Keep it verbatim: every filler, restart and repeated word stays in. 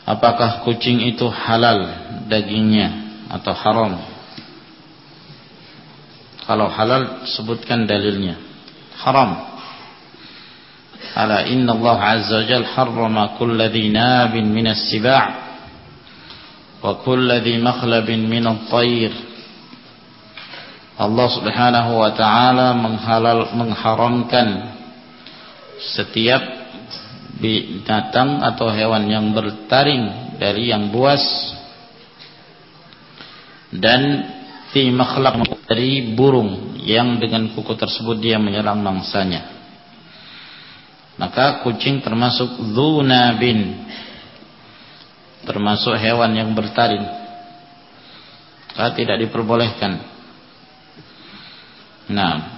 apakah kucing itu halal dagingnya atau haram? Kalau halal sebutkan dalilnya. Haram. Ala inna Allah azza wa jalla harrama kulla dhi nabin minas siba' wa kulla dhi makhlabin minat tayr. Allah subhanahu wa ta'ala menghalal, mengharamkan setiap binatang atau hewan yang bertaring dari yang buas dan fi makhlab dari burung yang dengan kuku tersebut dia menyerang mangsanya. Maka kucing termasuk dzunabin, termasuk hewan yang bertaring, maka tidak diperbolehkan. Nah,